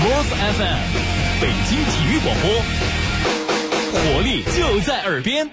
Cross FM， 北京体育广播，活力就在耳边。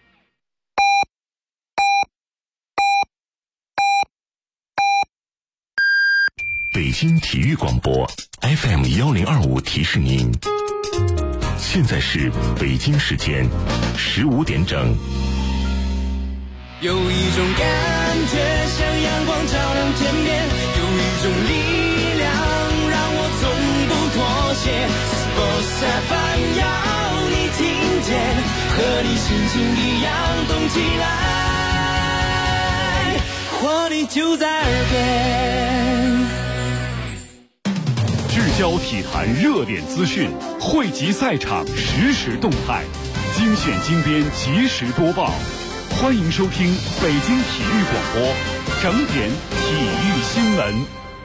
北京体育广播 FM1025 提示您，现在是北京时间15点整。 有一种感觉像阳光照亮天边，有一种力量让我从不妥协。Sports FM 要你听见，和你心情一样动起来，活力就在耳边。 聚焦体坛热点资讯，汇集赛场实时动态，精选精编及时播报。欢迎收听北京体育广播整点体育新闻。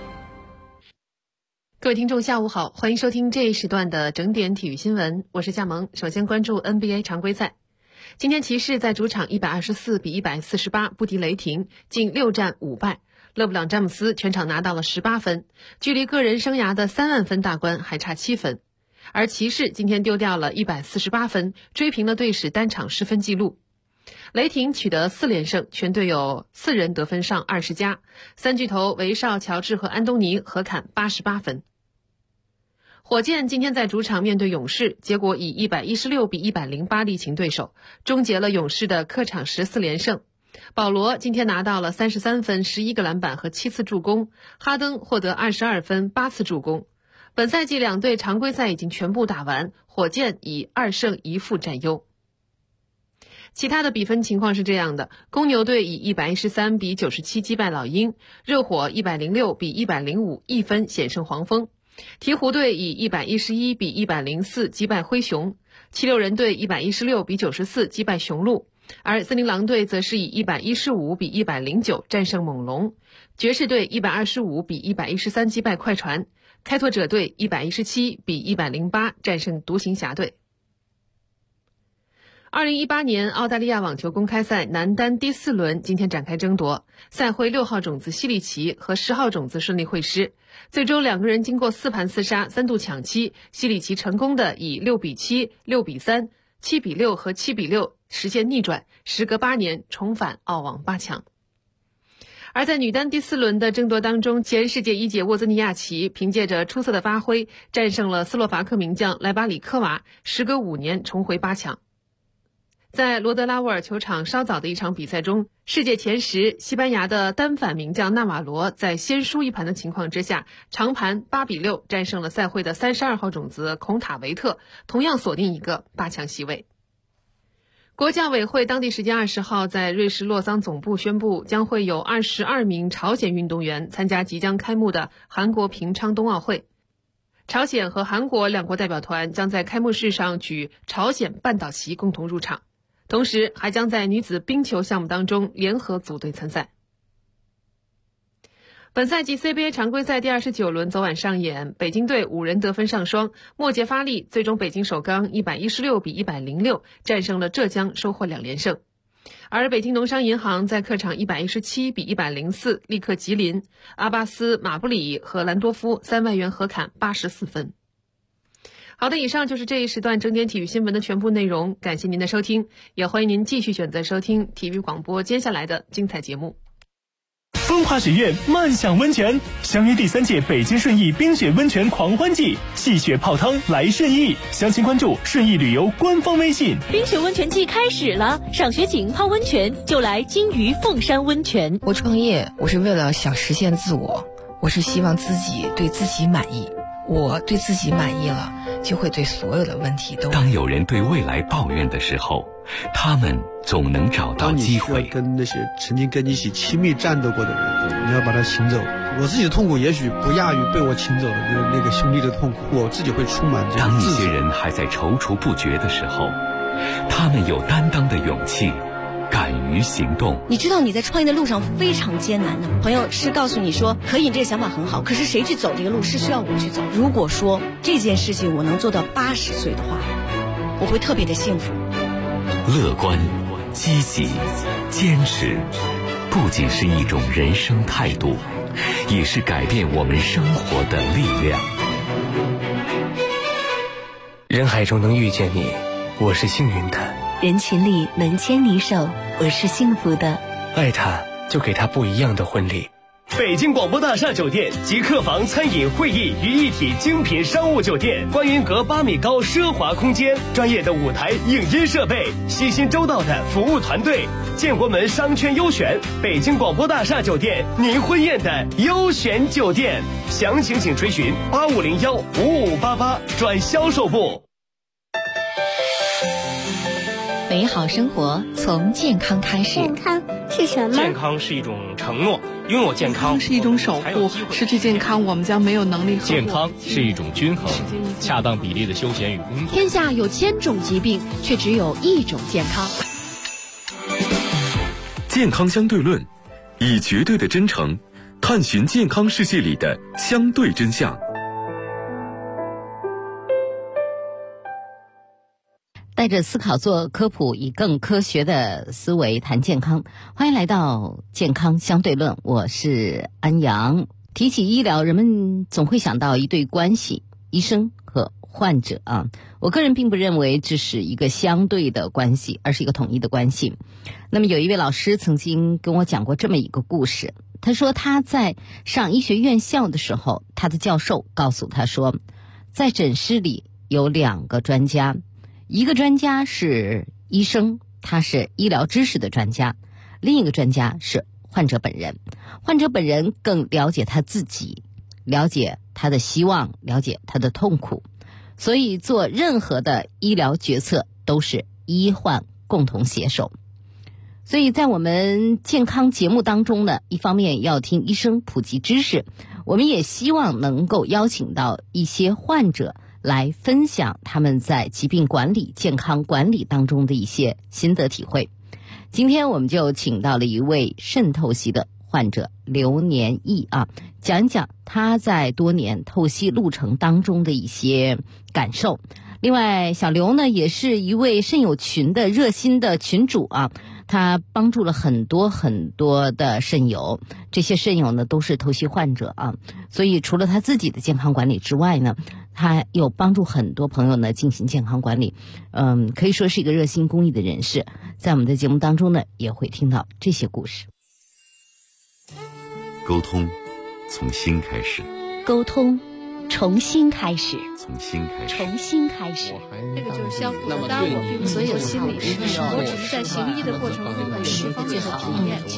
各位听众下午好，欢迎收听这一时段的整点体育新闻，我是夏萌。首先关注 NBA 常规赛。今天骑士在主场124比148不敌雷霆，近6战5败。勒布朗詹姆斯全场拿到了18分，距离个人生涯的3万分大关还差7分。而骑士今天丢掉了148分，追平了队史单场失分纪录。雷霆取得4连胜，全队有4人得分上20加，三巨头韦少、乔治和安东尼合砍88分。火箭今天在主场面对勇士，结果以116比108力擒对手，终结了勇士的客场14连胜。保罗今天拿到了33分、11个篮板和7次助攻，哈登获得22分、8次助攻。本赛季两队常规赛已经全部打完，火箭以2胜1负占优。其他的比分情况是这样的：公牛队以113比97击败老鹰，热火106比105一分险胜黄蜂，鹈鹕队以111比104击败灰熊，七六人队116比94击败雄鹿，而森林狼队则是以115比109战胜猛龙，爵士队125比113击败快船，开拓者队117比108战胜独行侠队。2018年澳大利亚网球公开赛男单第4轮今天展开争夺，赛会6号种子西里奇和10号种子顺利会师，最终两个人经过4盘厮杀3度抢七，西里奇成功的以6比7、6比3、7比6和7比6实现逆转，时隔8年重返澳网8强。而在女单第4轮的争夺当中，前世界1姐沃兹尼亚奇凭借着出色的发挥战胜了斯洛伐克名将莱巴里科娃，时隔5年重回8强。在罗德拉沃尔球场稍早的一场比赛中，世界前10西班牙的单反名将纳瓦罗在先输1盘的情况之下，长盘8比6战胜了赛会的32号种子孔塔维特，同样锁定一个8强席位。国教委会当地时间20号在瑞士洛桑总部宣布，将会有22名朝鲜运动员参加即将开幕的韩国平昌冬奥会。朝鲜和韩国两国代表团将在开幕式上举朝鲜半岛旗共同入场，同时还将在女子冰球项目当中联合组队参赛。本赛季 CBA 常规赛第29轮昨晚上演，北京队5人得分上双，末节发力，最终北京首钢116比106战胜了浙江，收获2连胜。而北京农商银行在客场117比104力克吉林，阿巴斯、马布里和兰多夫3外援合砍84分。好的，以上就是这一时段整点体育新闻的全部内容，感谢您的收听，也欢迎您继续选择收听体育广播接下来的精彩节目。 风华雪苑漫享温泉，相约第3届北京顺义冰雪温泉狂欢季，戏雪泡汤来顺义，详情关注顺义旅游官方微信。 冰雪温泉季开始了，赏雪景泡温泉就来金鱼凤山温泉。 我创业，我是为了想实现自我，我是希望自己对自己满意，我对自己满意了，就会对所有的问题都。 当有人对未来抱怨的时候，他们总能找到机会。 当你需要跟那些曾经跟你一起亲密战斗过的人，你要把他请走。我自己的痛苦也许不亚于被我请走的那个兄弟的痛苦，我自己会充满这个当一自责。 些人还在踌躇不决的时候，他们有担当的勇气，敢于行动。 你知道你在创业的路上非常艰难的，朋友是告诉你说可以，这个想法很好，可是谁去走这个路是需要我去走。如果说这件事情我能做到80岁的话，我会特别的幸福。 乐观、积极、坚持，不仅是一种人生态度，也是改变我们生活的力量。 人海中能遇见你，我是幸运的； 人群里能牵你手，我是幸福的。 爱他，就给他不一样的婚礼。 北京广播大厦酒店集客房、餐饮、会议于一体精品商务酒店，观云阁8米高奢华空间，专业的舞台影音设备，悉心周到的服务团队，建国门商圈优选，北京广播大厦酒店，您婚宴的优选酒店。详情请垂询8501-5588转销售部。 美好生活从健康开始。 健康是什么？ 健康是一种承诺，拥有健康是一种守护，失去健康我们将没有能力呵护。 健康是一种均衡，恰当比例的休闲与工作。 天下有1000种疾病，却只有1种健康。 健康相对论，以绝对的真诚探寻健康世界里的相对真相。 带着思考做科普，以更科学的思维谈健康。欢迎来到健康相对论，我是安阳。提起医疗，人们总会想到一对关系，医生和患者啊。我个人并不认为这是一个相对的关系，而是一个统一的关系。那么有一位老师曾经跟我讲过这么一个故事，他说他在上医学院校的时候，他的教授告诉他说，在诊室里有2个专家，一个专家是医生，他是医疗知识的专家；另一个专家是患者本人。患者本人更了解他自己，了解他的希望，了解他的痛苦。所以做任何的医疗决策都是医患共同携手。所以在我们健康节目当中呢，一方面要听医生普及知识，我们也希望能够邀请到一些患者来分享他们在疾病管理、健康管理当中的一些心得体会。今天我们就请到了一位肾透析的患者刘年义啊，讲一讲他在多年透析路程当中的一些感受。另外，小刘呢也是一位肾友群的热心的群主啊，他帮助了很多很多的肾友，这些肾友呢都是透析患者啊，所以除了他自己的健康管理之外呢，他有帮助很多朋友呢进行健康管理，可以说是一个热心公益的人士。在我们的节目当中呢，也会听到这些故事。 沟通从心开始， 沟通重新开始， 从心开始， 重新开始。 这个就是相互的搭我，并所有心理师，我只是在行医的过程中的释放最好的体验。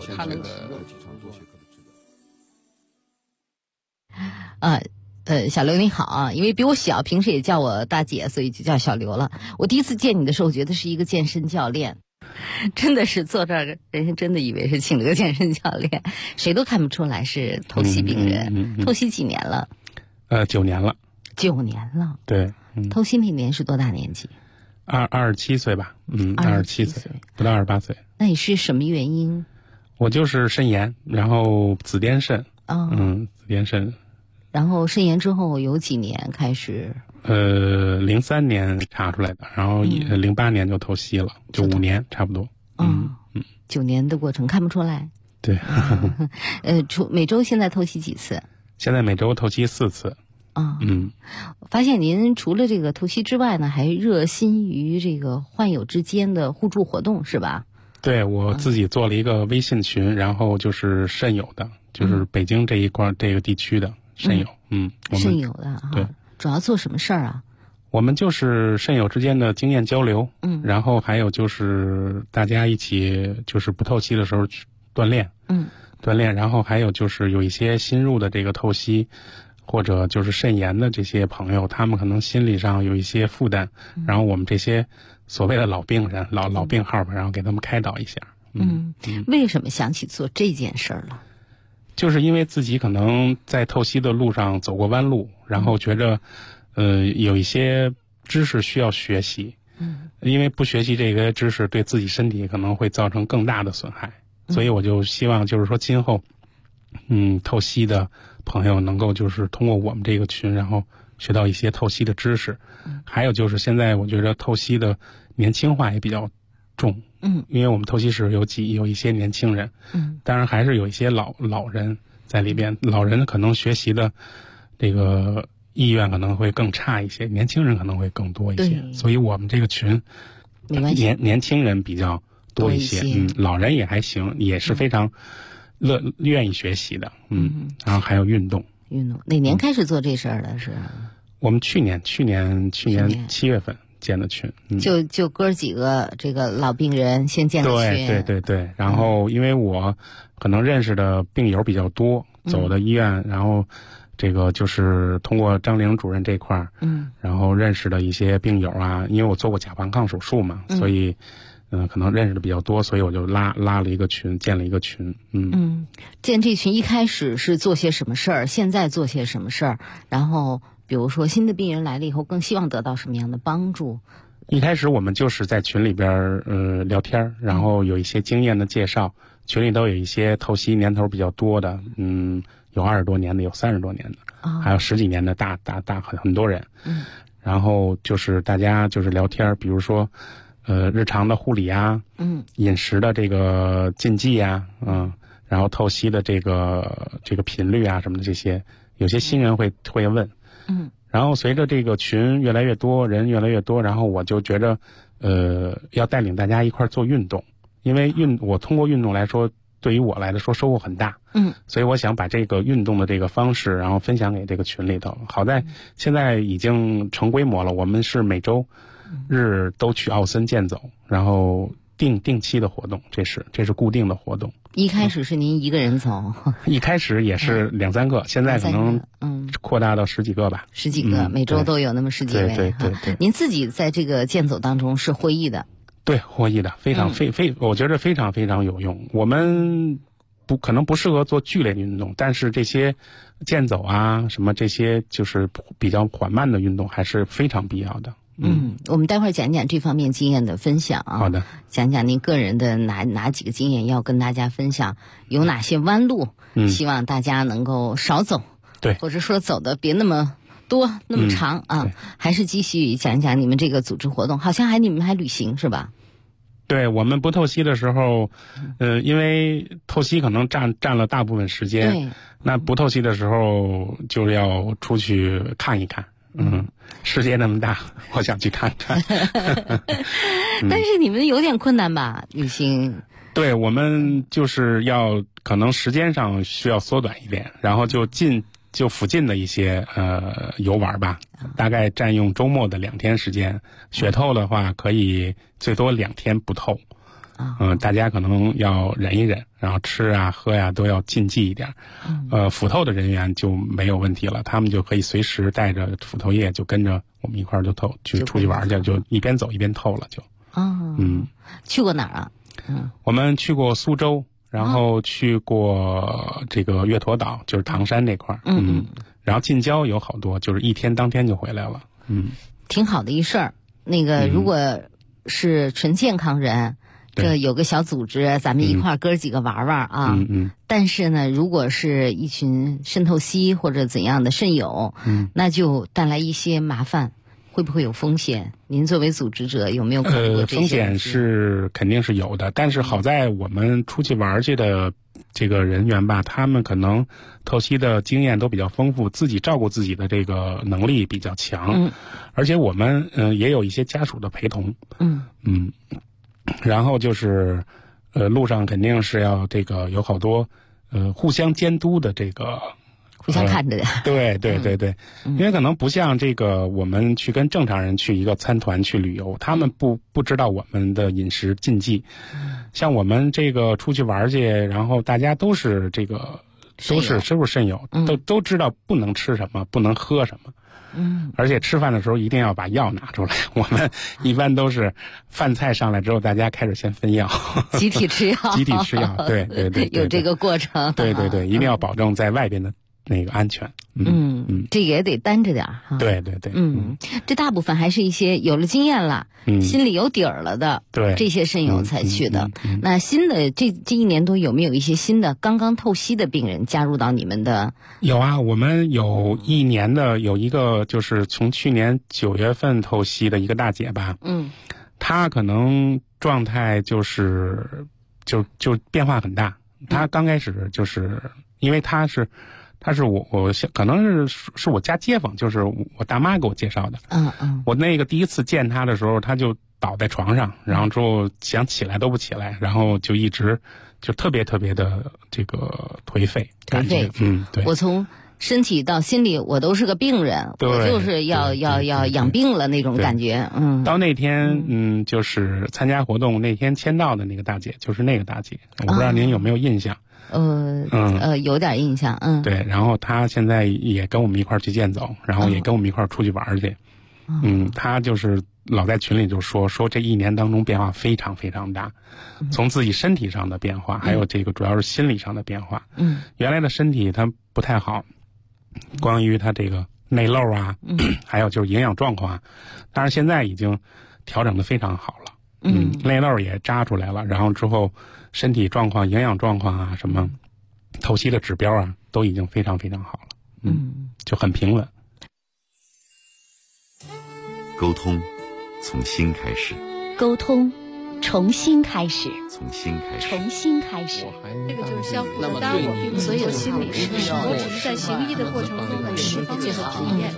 小刘你好啊，因为比我小，平时也叫我大姐，所以就叫小刘了。我第一次见你的时候，我觉得是一个健身教练，真的是坐这儿，人家真的以为是请了个健身教练，谁都看不出来是透析病人。透析几年了 ？9年了。 9年了。 对。 透析那年是多大年纪 ？27岁吧。27岁，不到28岁。 那你是什么原因？ 我就是肾炎，然后紫癜肾。紫癜肾。 然后肾炎之后有几年开始 ？03年查出来的，然后08年就透析了，就5年差不多。 9年的过程看不出来。 对。 每周现在透析几次？ 现在每周透析4次。 发现您除了这个透析之外呢，还热心于这个患友之间的互助活动，是吧？ 对，我自己做了一个微信群，然后就是肾友的，就是北京这一块这个地区的肾友。 肾友的哈。 对。 主要做什么事儿啊？ 我们就是肾友之间的经验交流，然后还有就是大家一起就是不透析的时候去锻炼，然后还有就是有一些新入的这个透析或者就是肾炎的这些朋友，他们可能心理上有一些负担，然后我们这些所谓的老病人、老病号吧，然后给他们开导一下。 为什么想起做这件事儿了？ 就是因为自己可能在透析的路上走过弯路，然后觉着有一些知识需要学习，因为不学习这个知识对自己身体可能会造成更大的损害，所以我就希望就是说今后透析的朋友能够就是通过我们这个群，然后学到一些透析的知识。还有就是现在我觉得透析的年轻化也比较重，因为我们透析室有一些年轻人，当然还是有一些老人在里边，老人可能学习的这个意愿可能会更差一些，年轻人可能会更多一些，所以我们这个群年轻人比较多一些，老人也还行，也是非常愿意学习的，然后还有运动。 哪年开始做这事儿的？是我们去年7月份建的群， 就哥几个这个老病人先建的群， 对，然后因为我可能认识的病友比较多，走的医院，然后这个就是通过张玲主任这块儿，然后认识的一些病友啊，因为我做过甲房抗手术嘛，所以可能认识的比较多，所以我就拉了一个群，建了一个群。 建这群一开始是做些什么事儿？现在做些什么事儿？然后比如说新的病人来了以后，更希望得到什么样的帮助？ 一开始我们就是在群里边聊天，然后有一些经验的介绍，群里都有一些透析年头比较多的，有20多年的，有30多年的，还有10几年的大很多人。然后就是大家就是聊天，比如说日常的护理啊，饮食的这个禁忌啊，然后透析的这个频率啊什么的，这些有些新人会问，然后随着这个群越来越多，人越来越多，然后我就觉着要带领大家一块做运动，因为我通过运动来说，对于我来说收获很大，所以我想把这个运动的这个方式，然后分享给这个群里头。好在现在已经成规模了，我们是每周日都去奥森健走，然后定期的活动，这是固定的活动。 一开始是您一个人走？ 一开始也是2、3个，现在可能扩大到10几个吧。 10几个，每周都有那么10几位。 对。 您自己在这个健走当中是获益的？ 对，获益的，非常我觉得非常非常有用。我们可能不适合做剧烈的运动，但是这些健走啊什么这些就是比较缓慢的运动还是非常必要的。 我们待会儿讲讲这方面经验的分享啊。 好的， 讲讲您个人的哪几个经验要跟大家分享，有哪些弯路，希望大家能够少走， 对， 或者说走的别那么多那么长啊。还是继续讲讲你们这个组织活动，好像你们还旅行是吧？ 对，我们不透析的时候，因为透析可能占了大部分时间，那不透析的时候就要出去看一看。世界那么大，我想去看看。 但是你们有点困难吧，旅行？ 对，我们就是要可能时间上需要缩短一点，然后就附近的一些游玩吧，大概占用周末的2天时间。血透的话可以最多2天不透。大家可能要忍一忍，然后吃啊喝呀都要禁忌一点。腹透的人员就没有问题了，他们就可以随时带着腹透液就跟着我们一块儿就出去玩去，就一边走一边透了就。 去过哪儿啊？ 我们去过苏州，然后去过这个月坨岛，就是唐山那块儿。然后近郊有好多，就是1天当天就回来了。 挺好的一事儿。那个如果是纯健康人。这有个小组织，咱们一块儿哥几个玩玩啊。但是呢，如果是一群肾透析或者怎样的肾友，那就带来一些麻烦，会不会有风险？您作为组织者有没有考虑过这些？ 风险是肯定是有的，但是好在我们出去玩去的这个人员吧，他们可能透析的经验都比较丰富，自己照顾自己的这个能力比较强，而且我们也有一些家属的陪同。然后就是路上肯定是要这个有好多互相监督的这个互相看着的。 对，因为可能不像这个我们去跟正常人去一个参团去旅游，他们不知道我们的饮食禁忌。像我们这个出去玩去，然后大家都是肾友，都知道不能吃什么，不能喝什么。而且吃饭的时候一定要把药拿出来。我们一般都是饭菜上来之后，大家开始先分药， 集体吃药， 对， 有这个过程。 对，一定要保证在外边的那个安全。 这也得担着点儿。 对。 这大部分还是一些有了经验了，心里有底儿了的，这些肾友才去的。那新的这1年多有没有一些新的刚刚透析的病人加入到你们的？ 有啊，我们有1年的，有一个就是从去年9月份透析的一个大姐吧，她可能状态就变化很大。她刚开始就是因为她他是我可能是我家街坊，就是我大妈给我介绍的。我那个第一次见他的时候，他就倒在床上，然后之后想起来都不起来，然后就一直就特别特别的这个颓废。 对， 对。 我从身体到心里，我都是个病人，我就是要养病了那种感觉。 到那天，就是参加活动那天签到的那个大姐，就是那个大姐，我不知道您有没有印象？ 有点印象。 对，然后她现在也跟我们一块儿去健走，然后也跟我们一块儿出去玩去。她就是老在群里就说这一年当中变化非常非常大，从自己身体上的变化，还有这个主要是心理上的变化。原来的身体她不太好。关于他这个内漏啊，还有就是营养状况啊，当然现在已经调整的非常好了。内漏也扎出来了，然后之后身体状况、营养状况啊，什么透析的指标啊，都已经非常非常好了。就很平稳。 沟通从心开始， 沟通重新开始， 从心开始， 重新开始。 这个就是相互的搭伙，所有心理是我只是在行医的过程中的实际和体验。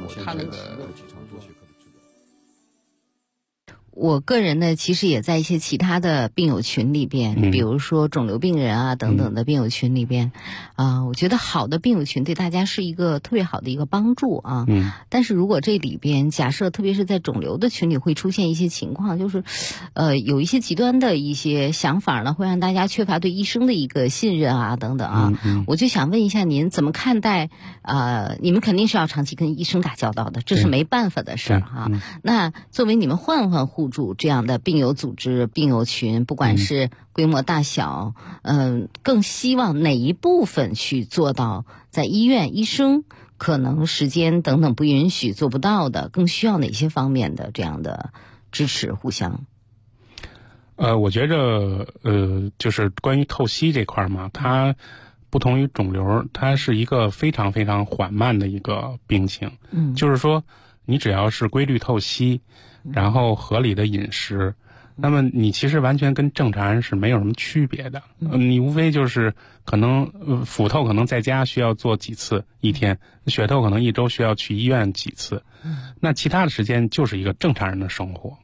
我个人呢，其实也在一些其他的病友群里边，比如说肿瘤病人啊等等的病友群里边，我觉得好的病友群对大家是一个特别好的一个帮助啊。但是如果这里边假设，特别是在肿瘤的群里会出现一些情况，就是有一些极端的一些想法呢，会让大家缺乏对医生的一个信任啊等等啊。我就想问一下您怎么看待你们肯定是要长期跟医生打交道的，这是没办法的事啊。那作为你们互助这样的病友组织、病友群，不管是规模大小，更希望哪一部分去做到在医院医生可能时间等等不允许做不到的，更需要哪些方面的这样的支持互相？ 我觉着就是关于透析这块嘛，它不同于肿瘤，它是一个非常非常缓慢的一个病情。就是说你只要是规律透析，然后合理的饮食，那么你其实完全跟正常人是没有什么区别的。你无非就是可能腹透可能在家需要做几次一天，血透可能一周需要去医院几次，那其他的时间就是一个正常人的生活。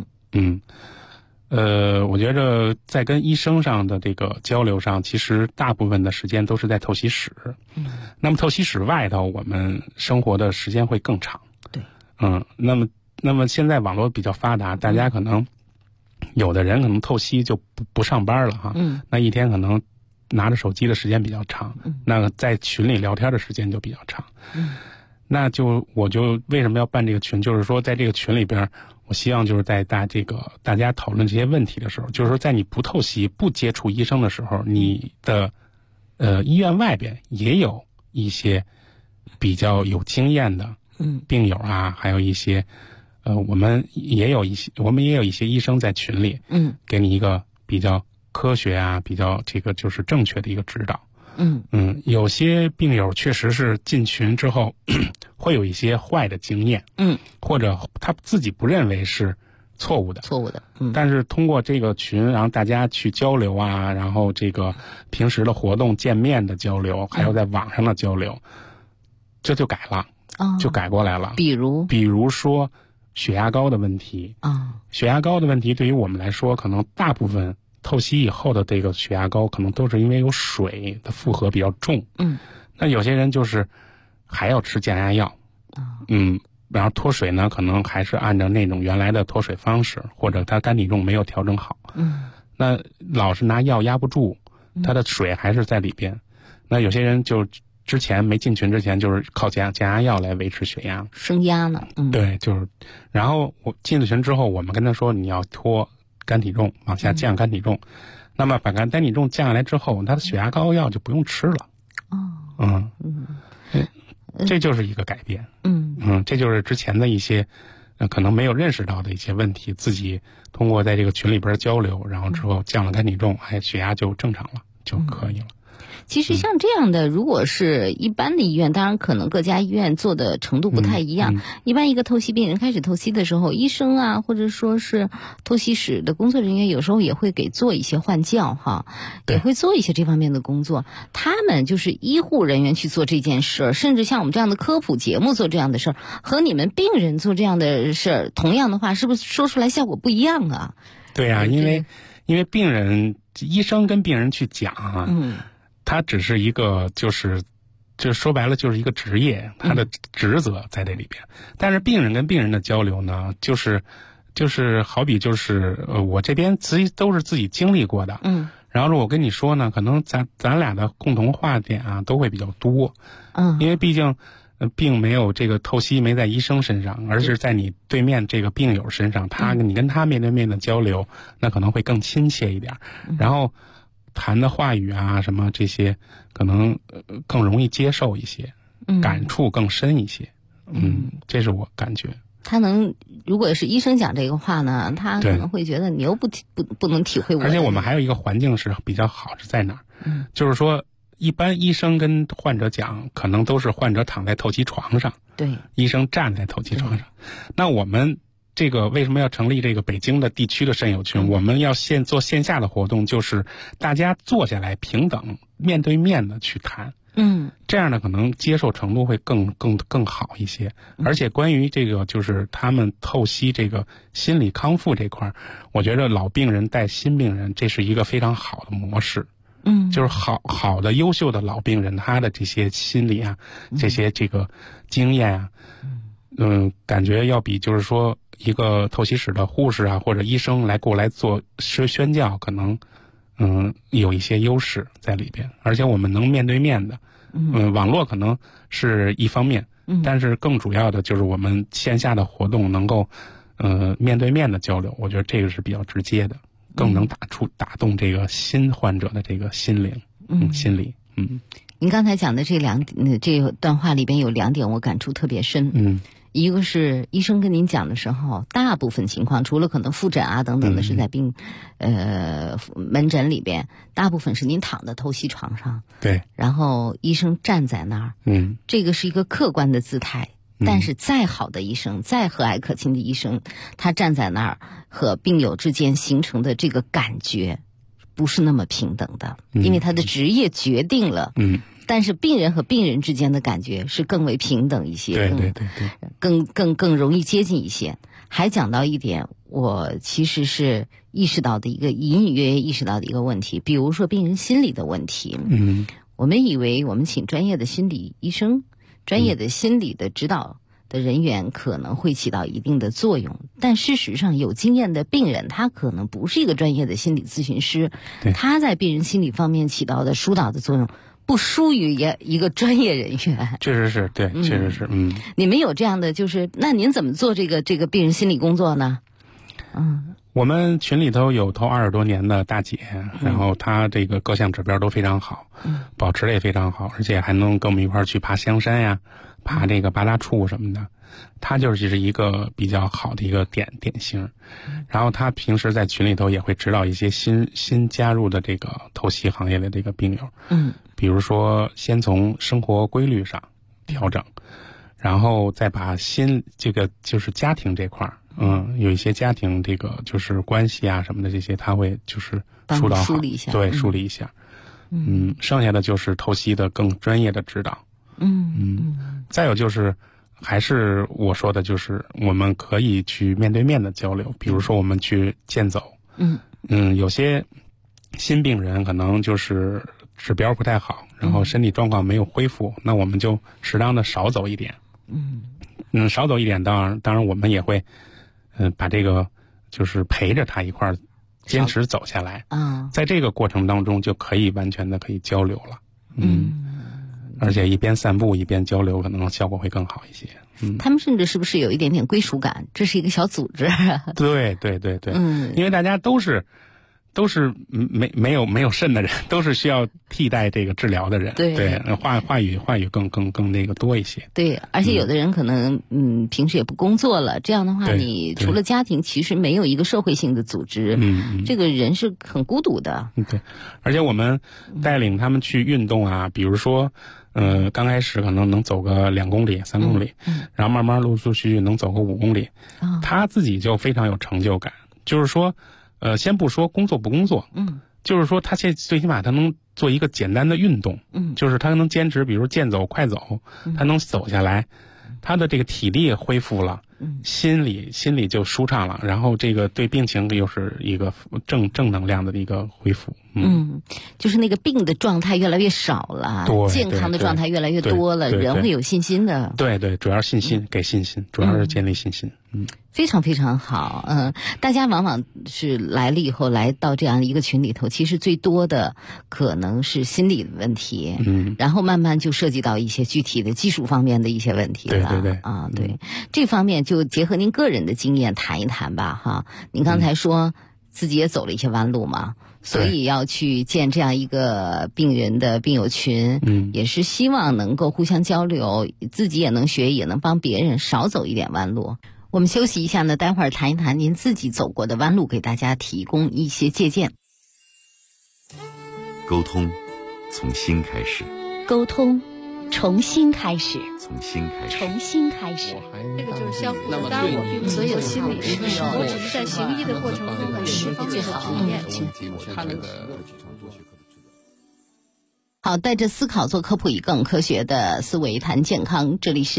我觉着在跟医生上的这个交流上，其实大部分的时间都是在透析室。那么透析室外头，我们生活的时间会更长。 对。 那么现在网络比较发达，大家可能有的人可能透析就不上班了哈。那一天可能拿着手机的时间比较长，那在群里聊天的时间就比较长。那我就为什么要办这个群？就是说在这个群里边，我希望就是在大家讨论这些问题的时候，就是说在你不透析、不接触医生的时候，你的医院外边也有一些比较有经验的病友啊，还有一些我们也有一些医生在群里，给你一个比较科学啊，比较这个就是正确的一个指导。有些病友确实是进群之后会有一些坏的经验，或者他自己不认为是错误的，但是通过这个群，然后大家去交流啊，然后这个平时的活动、见面的交流，还有在网上的交流，这就改了，就改过来了。比如说血压高的问题血压高的问题对于我们来说，可能大部分透析以后的这个血压高，可能都是因为有水的负荷比较重。那有些人就是还要吃降压药，然后脱水呢，可能还是按照那种原来的脱水方式，或者他肝体重没有调整好。那老是拿药压不住，他的水还是在里边。那有些人就之前没进群之前，就是靠降压药来维持血压， 升压呢。 对，就是，然后我进了群之后，我们跟他说你要脱肝体重，往下降肝体重，那么把肝体重降下来之后，他的血压高药就不用吃了。这就是一个改变。这就是之前的一些可能没有认识到的一些问题，自己通过在这个群里边交流，然后之后降了肝体重，血压就正常了，就可以了。 其实像这样的，如果是一般的医院，当然可能各家医院做的程度不太一样。一般一个透析病人开始透析的时候，医生啊，或者说是透析室的工作人员，有时候也会给做一些换教哈，也会做一些这方面的工作。他们就是医护人员去做这件事，甚至像我们这样的科普节目做这样的事儿，和你们病人做这样的事儿，同样的话，是不是说出来效果不一样啊？ 对啊，因为病人医生跟病人去讲啊，他只是一个就说白了就是一个职业，他的职责在这里边。但是病人跟病人的交流呢，就是好比我这边都是自己经历过的，然后我跟你说呢，可能咱俩的共同话点啊都会比较多，因为毕竟并没有这个透析没在医生身上，而是在你对面这个病友身上，你跟他面对面的交流，那可能会更亲切一点，然后谈的话语啊什么这些可能更容易接受一些，感触更深一些，这是我感觉。 他如果是医生讲这个话呢，他可能会觉得你又不能体会我。 而且我们还有一个环境是比较好，是在哪儿？就是说一般医生跟患者讲，可能都是患者躺在透析床上， 对， 医生站在透析床上。那我们这个为什么要成立这个北京的地区的肾友群？我们要做线下的活动，就是大家坐下来平等面对面的去谈。这样的可能接受程度会更好一些。而且关于这个就是他们透析这个心理康复这块，我觉得老病人带新病人，这是一个非常好的模式。就是好的优秀的老病人，他的这些心理啊，这些这个经验啊，感觉要比就是说一个透析室的护士啊或者医生过来做宣教，可能有一些优势在里边。而且我们能面对面的，网络可能是一方面，但是更主要的就是我们线下的活动能够面对面的交流，我觉得这个是比较直接的，更能打动这个新患者的这个心灵，心理。 您刚才讲的这段话里边有2点我感触特别深。一个是医生跟您讲的时候，大部分情况除了可能复诊啊等等的是在门诊里边，大部分是您躺在透析床上， 对， 然后医生站在那儿，这个是一个客观的姿态。但是再好的医生，再和蔼可亲的医生，他站在那儿和病友之间形成的这个感觉不是那么平等的，因为他的职业决定了，但是病人和病人之间的感觉是更为平等一些， 对， 更容易接近一些。还讲到一点，我其实是意识到的一个隐隐约约意识到的一个问题，比如说病人心理的问题。我们以为我们请专业的心理医生、专业的心理的指导的人员可能会起到一定的作用，但事实上有经验的病人他可能不是一个专业的心理咨询师，他在病人心理方面起到的疏导的作用不输于一个专业人员。 确实是，对，确实是。 你们有这样的，那您怎么做这个病人心理工作呢？ 我们群里头有头20多年的大姐，然后她这个各项指标都非常好，保持的也非常好，而且还能跟我们一块儿去爬香山呀，爬这个八大处什么的。她就是一个比较好的一个典型。然后她平时在群里头也会指导一些新加入的这个透析行业的这个病友，比如说先从生活规律上调整，然后再把这个就是家庭这块儿。有一些家庭这个就是关系啊什么的这些，他会就是疏导好， 梳理一下， 对，梳理一下。剩下的就是透析的更专业的指导。再有就是还是我说的，就是我们可以去面对面的交流，比如说我们去健走。有些新病人可能就是指标不太好，然后身体状况没有恢复，那我们就适当的少走一点。少走一点，当然我们也会把这个就是陪着他一块儿坚持走下来。在这个过程当中就可以完全的可以交流了。而且一边散步一边交流，可能效果会更好一些。 他们甚至是不是有一点点归属感？这是一个小组织。 对，因为大家都是都是没有肾的人，都是需要替代这个治疗的人。对，话语更那个多一些。 对，而且有的人可能平时也不工作了，这样的话，你除了家庭，其实没有一个社会性的组织，这个人是很孤独的。 对，而且我们带领他们去运动啊，比如说。刚开始可能能走个2公里、3公里，然后慢慢陆陆续续能走个5公里，他自己就非常有成就感。就是说，先不说工作不工作，就是说他最起码他能做一个简单的运动，就是他能坚持，比如健走、快走，他能走下来，他的这个体力恢复了。心里就舒畅了，然后这个对病情又是一个正能量的一个恢复。 就是那个病的状态越来越少了，健康的状态越来越多了，人会有信心的。 对，主要是信心，给信心，主要是建立信心。 非常非常好。大家往往是来了以后来到这样一个群里头，其实最多的可能是心理问题，然后慢慢就涉及到一些具体的技术方面的一些问题了。对，这方面就结合您个人的经验谈一谈吧，哈。您刚才说自己也走了一些弯路嘛，所以要去建这样一个病人的病友群，也是希望能够互相交流，自己也能学，也能帮别人少走一点弯路。我们休息一下呢，待会儿谈一谈您自己走过的弯路，给大家提供一些借鉴。 沟通从心开始， 沟通重新开始， 从心开始， 重新开始。 这个就是相互的，当然我并不所有心理师，我只是在行医的过程中有这方面的体验。 好，带着思考做科普，以更科学的思维谈健康。这里是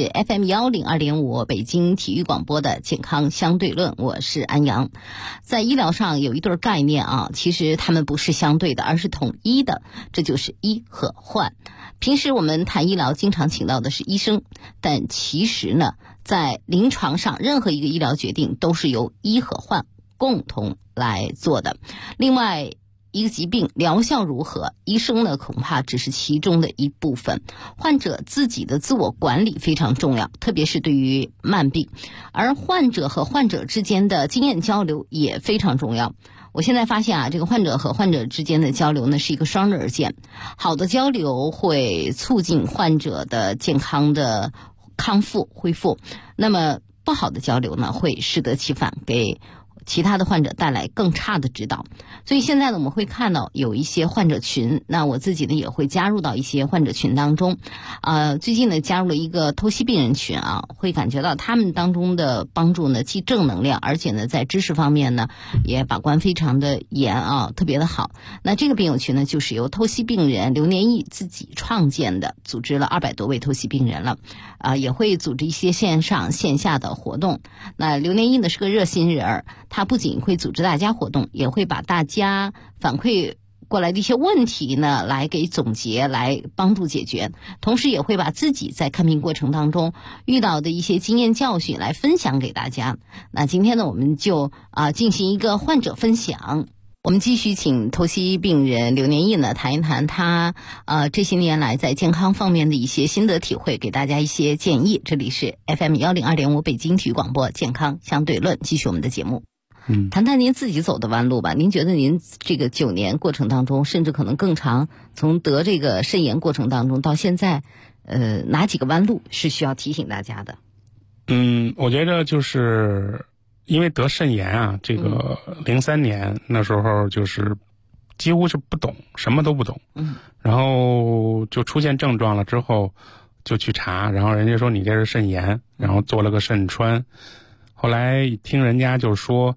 FM102.5 北京体育广播的健康相对论，我是安阳。在医疗上有一对概念啊，其实它们不是相对的，而是统一的，这就是医和患。平时我们谈医疗经常请到的是医生，但其实呢，在临床上任何一个医疗决定都是由医和患共同来做的。另外一个疾病疗效如何，医生呢恐怕只是其中的一部分，患者自己的自我管理非常重要，特别是对于慢病，而患者和患者之间的经验交流也非常重要。我现在发现啊，这个患者和患者之间的交流呢是一个双刃剑，好的交流会促进患者的健康的康复恢复，那么不好的交流呢会适得其反，给其他的患者带来更差的指导。所以现在呢，我们会看到有一些患者群，那我自己呢也会加入到一些患者群当中。最近呢加入了一个透析病人群啊，会感觉到他们当中的帮助呢既正能量，而且呢在知识方面呢也把关非常的严啊，特别的好。那这个病友群呢就是由透析病人刘年义自己创建的，组织了200多位透析病人了，也会组织一些线上线下的活动。那刘年义呢是个热心人，他不仅会组织大家活动，也会把大家反馈过来的一些问题呢来给总结，来帮助解决，同时也会把自己在看病过程当中遇到的一些经验教训来分享给大家。那今天呢，我们就进行一个患者分享。我们继续请透析病人刘年义呢谈一谈他这些年来在健康方面的一些心得体会，给大家一些建议。这里是 FM102.5 北京体育广播健康相对论，继续我们的节目。谈谈您自己走的弯路吧。您觉得您这个9年过程当中，甚至可能更长，从得这个肾炎过程当中到现在，哪几个弯路是需要提醒大家的？ 我觉得就是因为得肾炎啊，这个03年那时候就是几乎是不懂，什么都不懂，然后就出现症状了之后就去查，然后人家说你这是肾炎，然后做了个肾穿。后来听人家就说，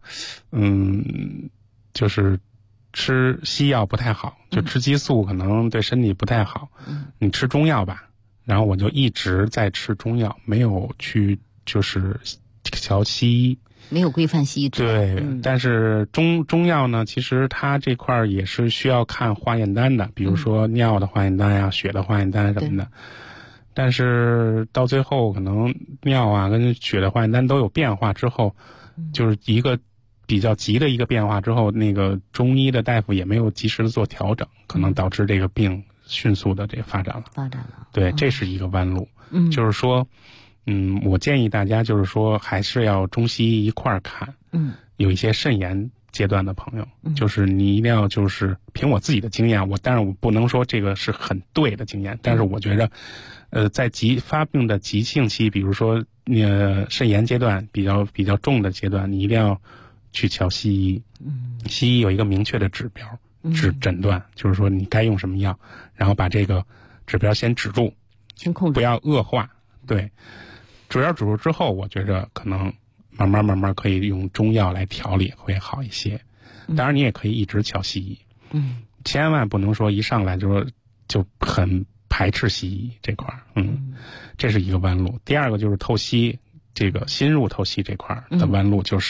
就是吃西药不太好，就吃激素可能对身体不太好，你吃中药吧。然后我就一直在吃中药，没有去就是调西医， 没有规范西医。 对，但是中药呢，其实它这块也是需要看化验单的，比如说尿的化验单呀、血的化验单什么的。但是到最后可能尿啊跟血的化验单都有变化之后，就是一个比较急的一个变化之后，那个中医的大夫也没有及时的做调整，可能导致这个病迅速的这个发展了。对，这是一个弯路。就是说我建议大家就是说还是要中西医一块儿看。有一些肾炎阶段的朋友，就是你一定要就是凭我自己的经验，但是我不能说这个是很对的经验，但是我觉着，在发病的急性期，比如说肾炎阶段比较重的阶段，你一定要去瞧西医。西医有一个明确的指标，诊断，就是说你该用什么药，然后把这个指标先止住， 先控制， 不要恶化。对，主要止住之后，我觉着可能慢慢可以用中药来调理会好一些。当然，你也可以一直瞧西医。千万不能说一上来就很排斥西医这块儿。这是一个弯路。第二个就是透析，这个新入透析这块儿的弯路就是，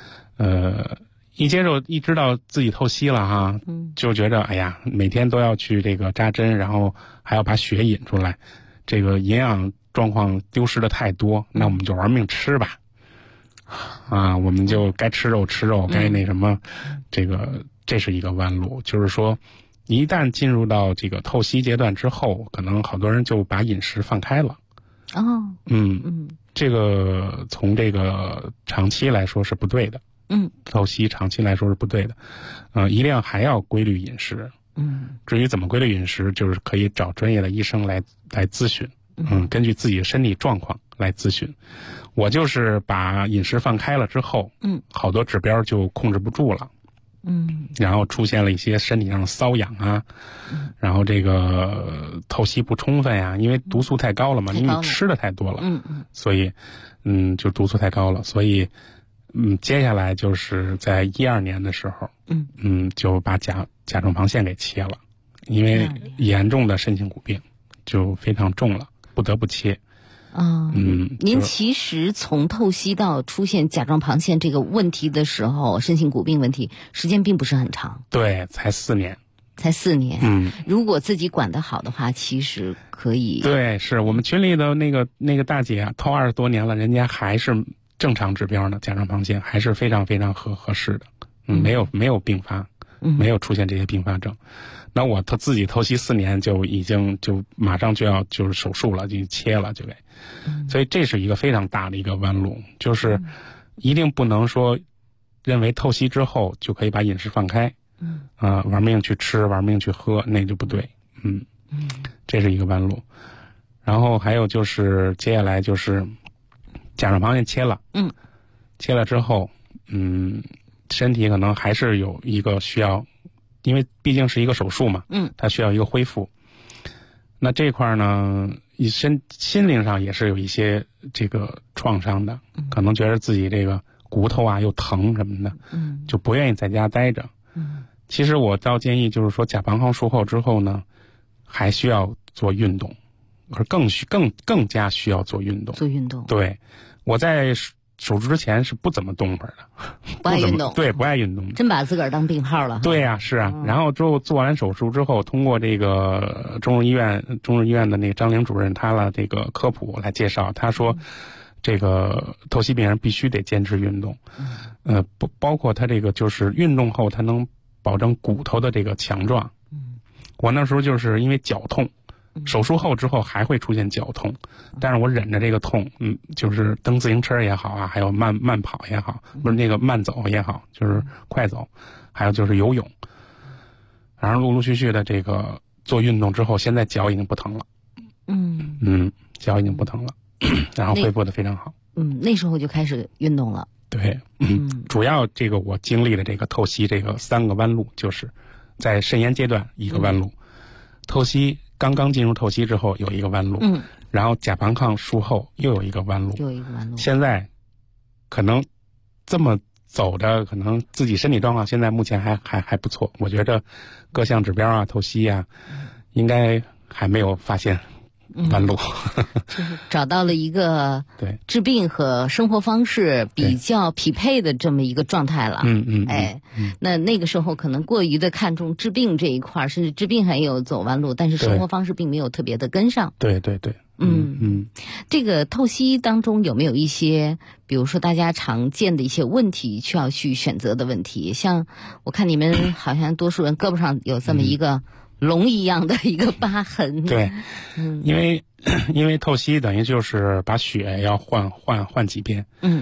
一知道自己透析了哈，就觉着哎呀，每天都要去这个扎针，然后还要把血引出来，这个营养状况丢失的太多，那我们就玩命吃吧。我们就该吃肉吃肉，该那什么，这是一个弯路。就是说，一旦进入到这个透析阶段之后，可能好多人就把饮食放开了。这个从这个长期来说是不对的。透析长期来说是不对的。一定还要规律饮食。至于怎么规律饮食，就是可以找专业的医生来咨询。根据自己的身体状况来咨询。我就是把饮食放开了之后，好多指标就控制不住了。然后出现了一些身体上的瘙痒啊，然后这个透析不充分呀，因为毒素太高了嘛，因为你吃的太多了，所以就毒素太高了，所以接下来就是在2012年的时候，就把甲状旁腺给切了，因为严重的肾性骨病就非常重了，不得不切。 您其实从透析到出现甲状旁腺这个问题的时候，肾性骨病问题时间并不是很长。 对，才4年。 才4年。如果自己管得好的话，其实可以。 对，是我们群里的那个大姐啊，透20多年了，人家还是正常指标呢，甲状旁腺还是非常非常合适的。没有并发，没有出现这些并发症。那我自己透析4年就已经马上就要就是手术了，就切了就给。所以这是一个非常大的一个弯路，就是一定不能说认为透析之后就可以把饮食放开，玩命去吃玩命去喝，那就不对。这是一个弯路。然后还有就是接下来就是甲状旁腺切了，切了之后身体可能还是有一个需要，因为毕竟是一个手术嘛，它需要一个恢复。那这块呢，心灵上也是有一些这个创伤的，可能觉得自己这个骨头啊又疼什么的，就不愿意在家待着。其实我倒建议就是说，甲膀胱术后之后呢，还需要做运动，而更加需要做运动。 做运动。 对，我在手术之前是不怎么动会儿的， 不爱运动。 对，不爱运动。 真把自个儿当病号了。 对呀，是啊。然后之后做完手术之后，通过这个中日医院的那个张玲主任，他的这个科普来介绍，他说，这个透析病人必须得坚持运动，包括他这个就是运动后，他能保证骨头的这个强壮。我那时候就是因为脚痛。手术后之后还会出现脚痛，但是我忍着这个痛，就是蹬自行车也好啊，还有慢跑也好，不是那个慢走也好，就是快走，还有就是游泳，然后陆陆续续的这个做运动之后，现在脚已经不疼了，脚已经不疼了，然后恢复的非常好。 那时候就开始运动了。 对，主要这个我经历的这个透析这个3个弯路，就是在肾炎阶段一个弯路，透析。刚刚进入透析之后有一个弯路，然后甲膀胱术后又有一个弯路，现在可能这么走着，可能自己身体状况现在目前还不错，我觉着各项指标啊、透析啊，应该还没有发现弯路， 就是找到了一个对治病和生活方式比较匹配的这么一个状态了。那个时候可能过于的看重治病这一块，甚至治病还有走弯路，但是生活方式并没有特别的跟上。 对。 这个透析当中有没有一些，比如说大家常见的一些问题需要去选择的问题？像我看你们好像多数人胳膊上有这么一个龙一样的一个疤痕。 对，因为透析等于就是把血要换几遍。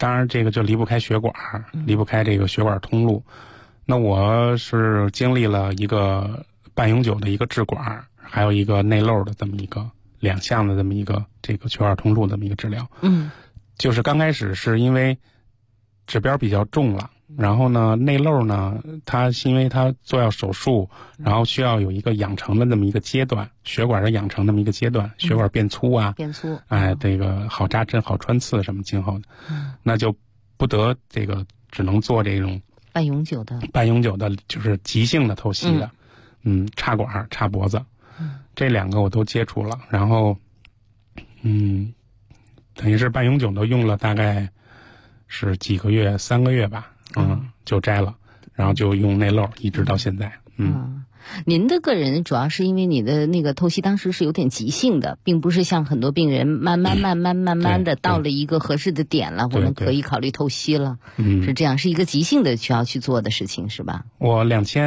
当然这个就离不开血管，离不开这个血管通路。那我是经历了一个半永久的一个置管，还有一个内瘘的这么一个2项的这么一个这个血管通路这么一个治疗。就是刚开始是因为指标比较重了，然后呢内瘘呢它因为它做要手术，然后需要有一个养成的这么一个阶段，血管的养成这么一个阶段，血管变粗啊，这个好扎针好穿刺什么今后的，那就不得这个只能做这种半永久的就是急性的透析的，插管插脖子，这2个我都接触了，然后等于是半永久的用了大概是几个月3个月吧，就摘了，然后就用内瘘一直到现在。 您的个人主要是因为你的那个透析当时是有点急性的，并不是像很多病人慢慢的到了一个合适的点了，我们可以考虑透析了。是这样，是一个急性的需要去做的事情是吧？ 我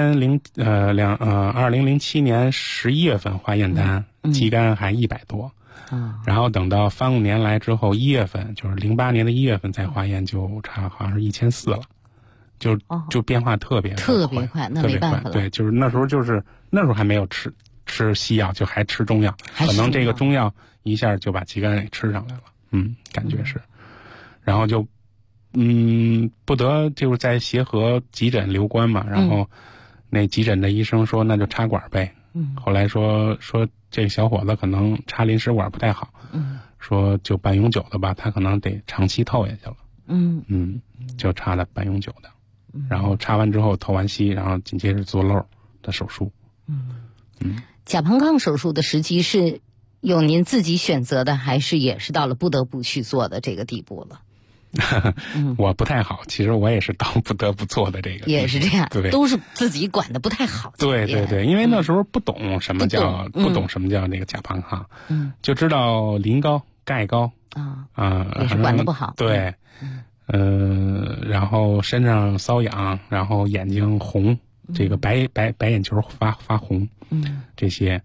2007年11月份化验单，肌酐还100多。然后等到翻过年来之后，1月份就是08年的1月份再化验，就差好像是1400了，就变化特别快，那没办法了。 对，就是那时候还没有吃西药，就还吃中药，可能这个中药一下就把肌酐给吃上来了，感觉是，然后就不得就是在协和急诊留观嘛，然后那急诊的医生说那就插管呗，后来说这个小伙子可能插临时管不太好，说就半永久的吧，他可能得长期透下去了，就插的半永久的，然后插完之后透完析，然后紧接着做瘘的手术。 甲旁抗手术的时机是有您自己选择的，还是也是到了不得不去做的这个地步了？ 我不太好，其实我也是到不得不做的这个， 也是这样， 对， 都是自己管的不太好。 对，因为那时候不懂什么叫那个甲旁抗，就知道磷高、钙高也是管的不好。 对，然后身上瘙痒，然后眼睛红，这个白眼球发红，这些。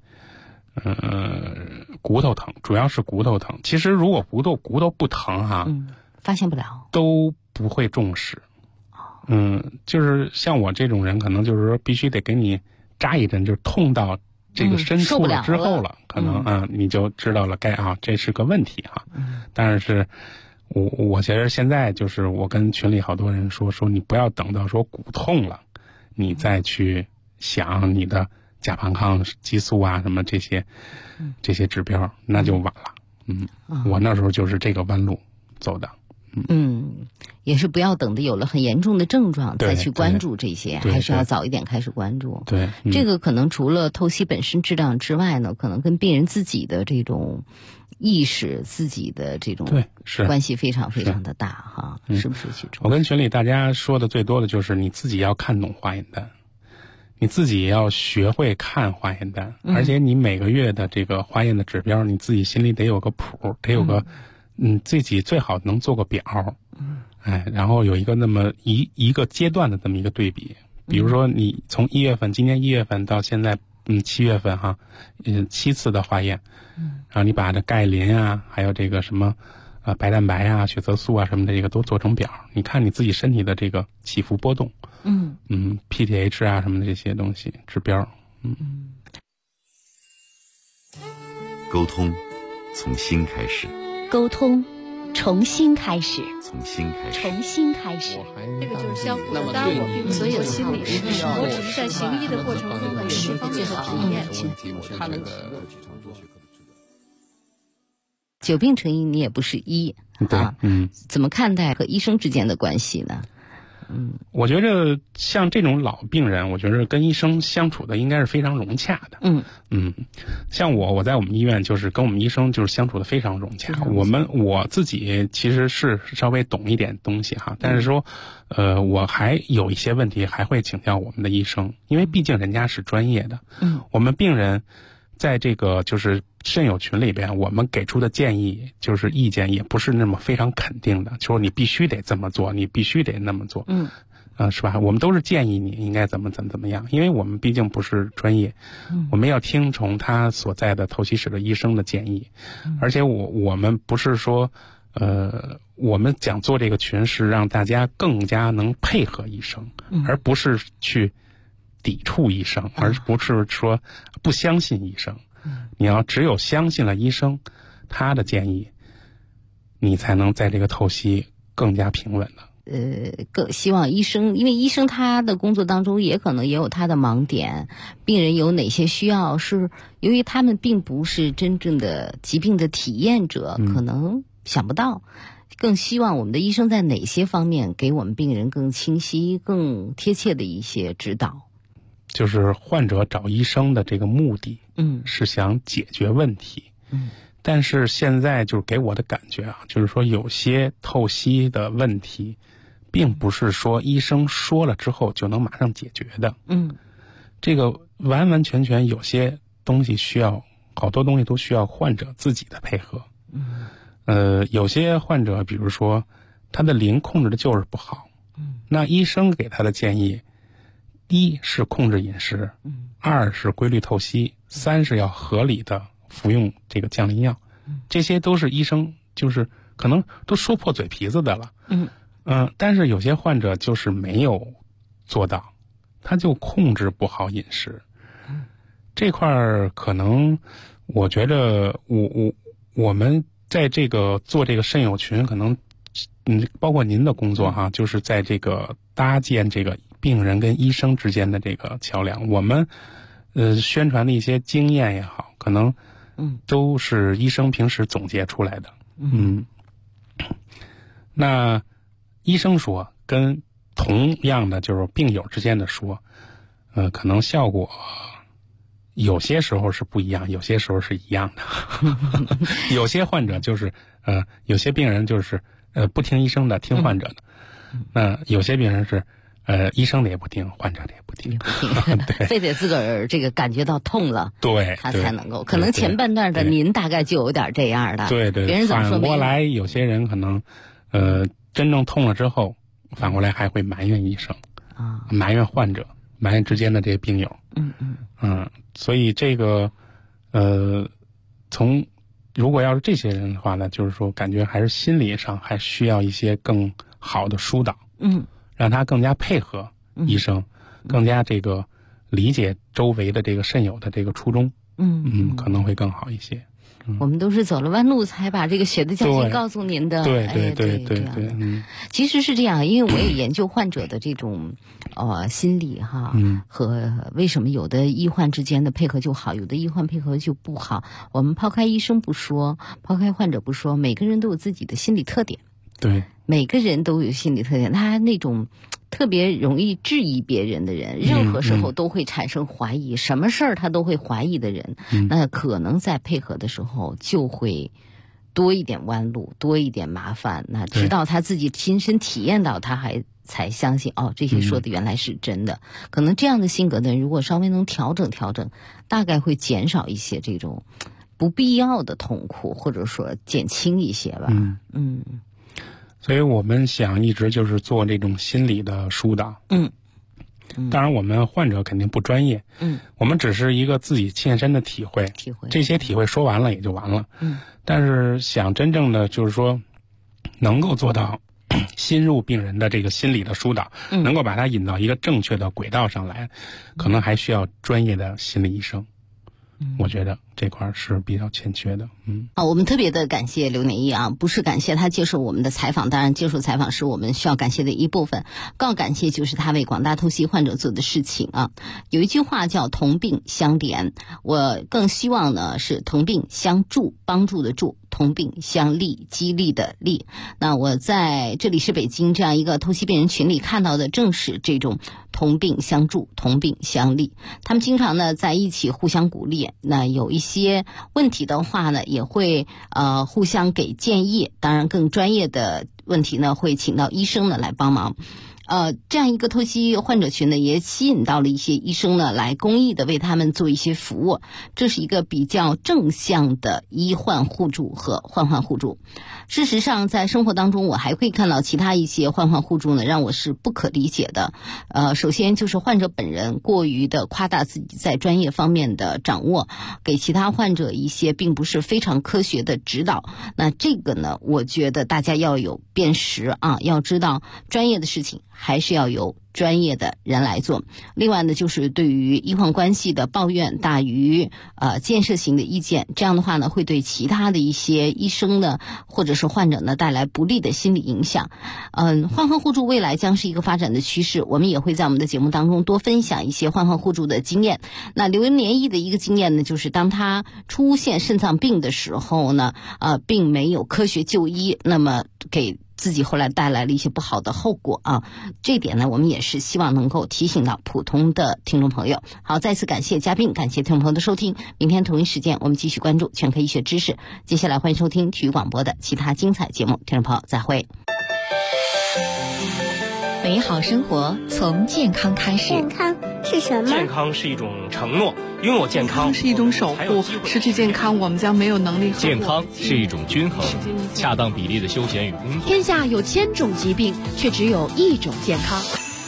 骨头疼，主要是骨头疼。其实如果骨头不疼发现不了， 都不会重视。就是像我这种人，可能就是说必须得给你扎一针，就是痛到这个深处了之后了，可能你就知道了这是个问题哈。但是我觉得现在就是我跟群里好多人说你不要等到说骨痛了，你再去想你的甲旁抗激素啊什么这些指标，那就晚了。我那时候就是这个弯路走的。 也是不要等的有了很严重的症状再去关注这些，还是要早一点开始关注。 对， 这个可能除了透析本身质量之外呢，可能跟病人自己的这种意识、自己的这种关系非常非常的大哈，是不是？ 我跟群里大家说的最多的就是你自己要看懂化验单。你自己也要学会看化验单，而且你每个月的这个化验的指标，你自己心里得有个谱，得有个，自己最好能做个表，然后有一个那么一个阶段的这么一个对比。比如说你从今年1月份到现在7月份7次的化验，然后你把这钙磷啊，还有这个什么白蛋白啊、血色素啊什么的这个都做成表，你看你自己身体的这个起伏波动。PTH 啊什么的这些东西指标。 沟通从心开始， 沟通重新开始， 从心开始， 重新开始。 这个就是相互的，当然我并不是做心理师，我只是在行医的过程中有释放这个体验。 他那个久病成医，你也不是医，怎么看待和医生之间的关系呢？ 我觉着像这种老病人，我觉着跟医生相处的应该是非常融洽的。像我在我们医院就是跟我们医生就是相处的非常融洽。我自己其实是稍微懂一点东西哈，但是说我还有一些问题还会请教我们的医生，因为毕竟人家是专业的。我们病人在这个就是肾友群里边，我们给出的建议就是意见也不是那么非常肯定的，就是你必须得这么做，你必须得那么做，是吧？我们都是建议你应该怎么样，因为我们毕竟不是专业，我们要听从他所在的透析室的医生的建议，而且我们不是说我们讲做这个群是让大家更加能配合医生，而不是去抵触医生，而不是说不相信医生。你要只有相信了医生他的建议，你才能在这个透析更加平稳的。 更希望医生，因为医生他的工作当中也可能也有他的盲点，病人有哪些需要，是由于他们并不是真正的疾病的体验者，可能想不到。更希望我们的医生在哪些方面给我们病人更清晰、更贴切的一些指导。 就是患者找医生的这个目的，是想解决问题，但是现在就是给我的感觉啊，就是说有些透析的问题，并不是说医生说了之后就能马上解决的，这个完完全全有些东西需要，好多东西都需要患者自己的配合，有些患者比如说他的磷控制的就是不好，那医生给他的建议，一是控制饮食，二是规律透析，三是要合理的服用这个降磷药，这些都是医生就是可能都说破嘴皮子的了，但是有些患者就是没有做到，他就控制不好饮食，这块儿可能我觉得我们在这个做这个肾友群，可能包括您的工作哈，就是在这个搭建这个病人跟医生之间的这个桥梁，我们宣传的一些经验也好，可能都是医生平时总结出来的，那医生说跟同样的就是病友之间的说，可能效果有些时候是不一样，有些时候是一样的。有些患者就是有些病人就是不听医生的，听患者的。那有些病人是医生的也不听，患者的也不听， 非得自个儿这个感觉到痛了， 对， 他才能够。可能前半段的您大概就有点这样的， 对， 别人怎么说反过来，有些人可能真正痛了之后，反过来还会埋怨医生啊，埋怨患者，埋怨之间的这些病友，所以这个如果要是这些人的话呢，就是说感觉还是心理上还需要一些更好的疏导，让他更加配合医生，更加这个理解周围的这个肾友的这个初衷，可能会更好一些。 我们都是走了弯路才把这个血的教训告诉您的， 对， 其实是这样，因为我也研究患者的这种心理哈，和为什么有的医患之间的配合就好，有的医患配合就不好。我们抛开医生不说，抛开患者不说，每个人都有自己的心理特点， 对， 每个人都有心理特点，他那种特别容易质疑别人的人，任何时候都会产生怀疑，什么事儿他都会怀疑的人，那可能在配合的时候就会多一点弯路，多一点麻烦，那直到他自己亲身体验到，他才相信这些说的原来是真的。可能这样的性格的人，如果稍微能调整调整，大概会减少一些这种不必要的痛苦，或者说减轻一些吧。 所以我们想一直就是做这种心理的疏导。当然我们患者肯定不专业，我们只是一个自己切身的体会，这些体会说完了也就完了。但是想真正的就是说能够做到深入病人的这个心理的疏导，能够把他引到一个正确的轨道上来，可能还需要专业的心理医生。我觉得这块是比较欠缺的。 我们特别的感谢刘年义啊，不是感谢他接受我们的采访，当然接受采访是我们需要感谢的一部分，更感谢就是他为广大透析患者做的事情啊。有一句话叫同病相怜，我更希望呢是同病相助，帮助的助，同病相励，激励的励。那我在这里是北京这样一个透析病人群里看到的正是这种同病相助，同病相励。他们经常呢在一起互相鼓励，那有一些问题的话呢也会互相给建议，当然更专业的问题呢会请到医生呢来帮忙。 这样一个透析患者群呢，也吸引到了一些医生呢来公益的为他们做一些服务，这是一个比较正向的医患互助和患患互助。事实上在生活当中我还会看到其他一些患患互助呢，让我是不可理解的。首先就是患者本人过于的夸大自己在专业方面的掌握，给其他患者一些并不是非常科学的指导。那这个呢，我觉得大家要有辨识啊，要知道专业的事情还是要由专业的人来做。另外呢，就是对于医患关系的抱怨大于建设性的意见，这样的话呢，会对其他的一些医生呢，或者是患者呢，带来不利的心理影响。患患互助未来将是一个发展的趋势，我们也会在我们的节目当中多分享一些患患互助的经验。那刘年义的一个经验呢，就是当他出现肾脏病的时候呢，并没有科学就医，那么给自己后来带来了一些不好的后果啊，这一点呢，我们也是希望能够提醒到普通的听众朋友。好，再次感谢嘉宾，感谢听众朋友的收听。明天同一时间，我们继续关注全科医学知识。接下来欢迎收听体育广播的其他精彩节目，听众朋友再会。 美好生活从健康开始。 健康是什么？ 健康是一种承诺，拥有健康是一种守护，失去健康我们将没有能力。 健康是一种均衡、恰当比例的休闲与工作。 天下有1000种疾病，却只有一种健康。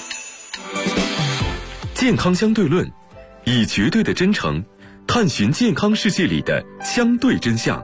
健康相对论，以绝对的真诚探寻健康世界里的相对真相。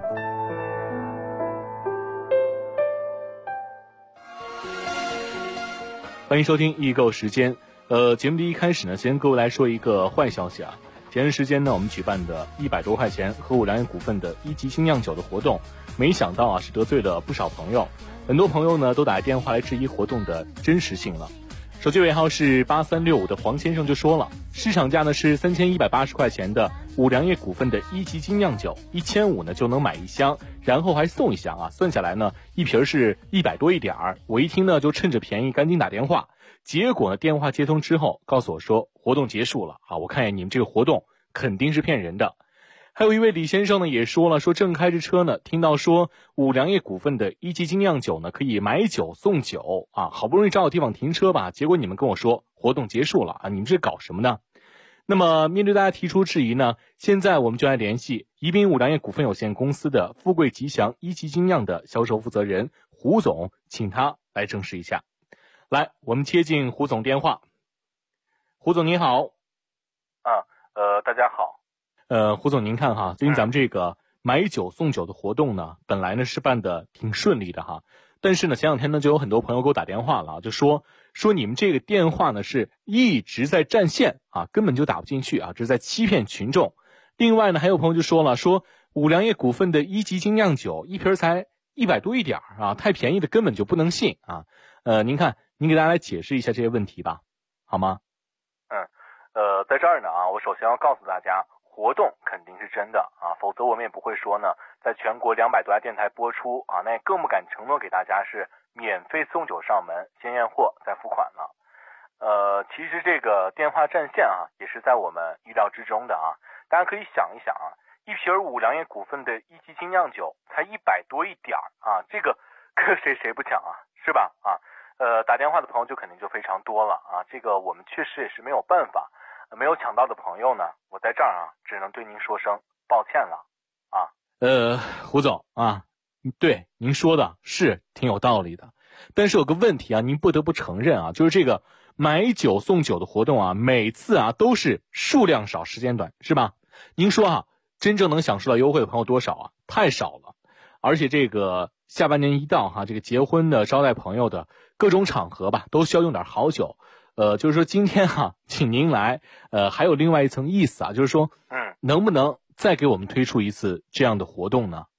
欢迎收听易购时间。节目的一开始呢，先各位来说一个坏消息啊。前段时间呢，我们举办的100多块钱和5粮液股份的一级精酿酒的活动，没想到啊是得罪了不少朋友。很多朋友呢都打电话来质疑活动的真实性了。手机尾号是8365的黄先生就说了，市场价呢是3180块钱的5粮液股份的一级精酿酒，1500呢就能买1箱，然后还送1箱啊，算下来呢一瓶是100多一点儿。我一听呢就趁着便宜赶紧打电话，结果呢电话接通之后告诉我说活动结束了啊，我看见你们这个活动肯定是骗人的。还有一位李先生呢也说了，说正开着车呢，听到说5粮液股份的一级精酿酒呢可以买酒送酒啊，好不容易找到地方停车吧，结果你们跟我说活动结束了啊，你们这搞什么呢？那么面对大家提出质疑呢，现在我们就来联系宜宾5粮液股份有限公司的富贵吉祥一级精酿的销售负责人胡总，请他来证实一下。来，我们接进胡总电话。胡总您好。 大家好。 胡总您看哈，最近咱们这个买酒送酒的活动呢，本来呢是办的挺顺利的哈，但是呢前两天呢就有很多朋友给我打电话了，就说你们这个电话呢是一直在占线啊，根本就打不进去啊，这是在欺骗群众。另外呢还有朋友就说了，说5粮液股份的一级精酿酒一瓶才100多一点啊，太便宜的根本就不能信啊。您看您给大家来解释一下这些问题吧，好吗？ 在这儿呢啊，我首先要告诉大家，活动肯定是真的啊，否则我们也不会说呢，在全国200多家电台播出啊，那也更不敢承诺给大家是免费送酒上门，先验货再付款了。其实这个电话占线啊，也是在我们意料之中的啊。大家可以想一想啊，一瓶5粮液股份的一级精酿酒才100多一点啊，这个可谁不抢啊，是吧？啊，打电话的朋友就肯定就非常多了啊，这个我们确实也是没有办法。没有抢到的朋友呢，我在这儿啊，只能对您说声抱歉了啊。 胡总啊，对您说的是挺有道理的，但是有个问题啊，您不得不承认啊，就是这个买酒送酒的活动啊，每次啊都是数量少时间短，是吧？您说啊，真正能享受到优惠的朋友多少啊？太少了。而且这个下半年一到哈，这个结婚的、招待朋友的各种场合吧，都需要用点好酒。就是说今天哈，请您来，还有另外一层意思啊，就是说，能不能再给我们推出一次这样的活动呢？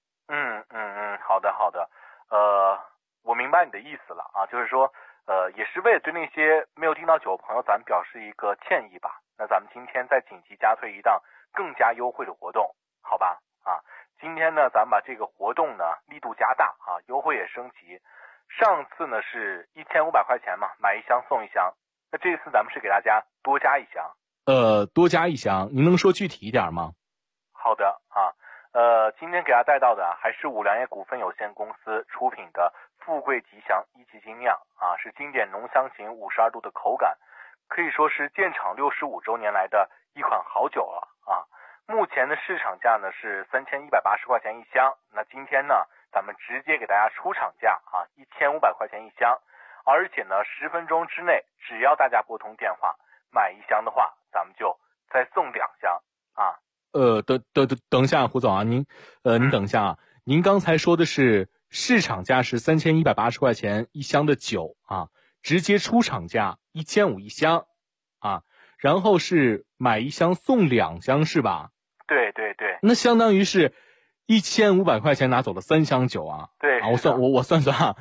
好的，我明白你的意思了啊，就是说，也是为了对那些没有订到酒的朋友，咱们表示一个歉意吧。那咱们今天再紧急加推一档更加优惠的活动，好吧？啊，今天呢，咱们把这个活动呢力度加大啊，优惠也升级。上次呢是1500块钱嘛，买1箱送1箱。那这次咱们是给大家多加1箱。 多加1箱，您能说具体一点吗？ 好的啊， 今天给大家带到的还是五粮液股份有限公司出品的富贵吉祥一级精酿啊，是经典浓香型52度的口感，可以说是建厂65周年来的一款好酒了啊。目前的市场价呢是3180块钱一箱，那今天呢咱们直接给大家出厂价啊1500块钱一箱，而且呢10分钟之内只要大家拨通电话买一箱的话，咱们就再送2箱啊。 等一下，胡总啊，您等一下啊，您刚才说的是市场价是3180块钱一箱的酒啊，直接出厂价1500一箱啊，然后是买一箱送2箱是吧？ 对对对， 那相当于是1500块钱拿走了3箱酒啊。 对啊，我算啊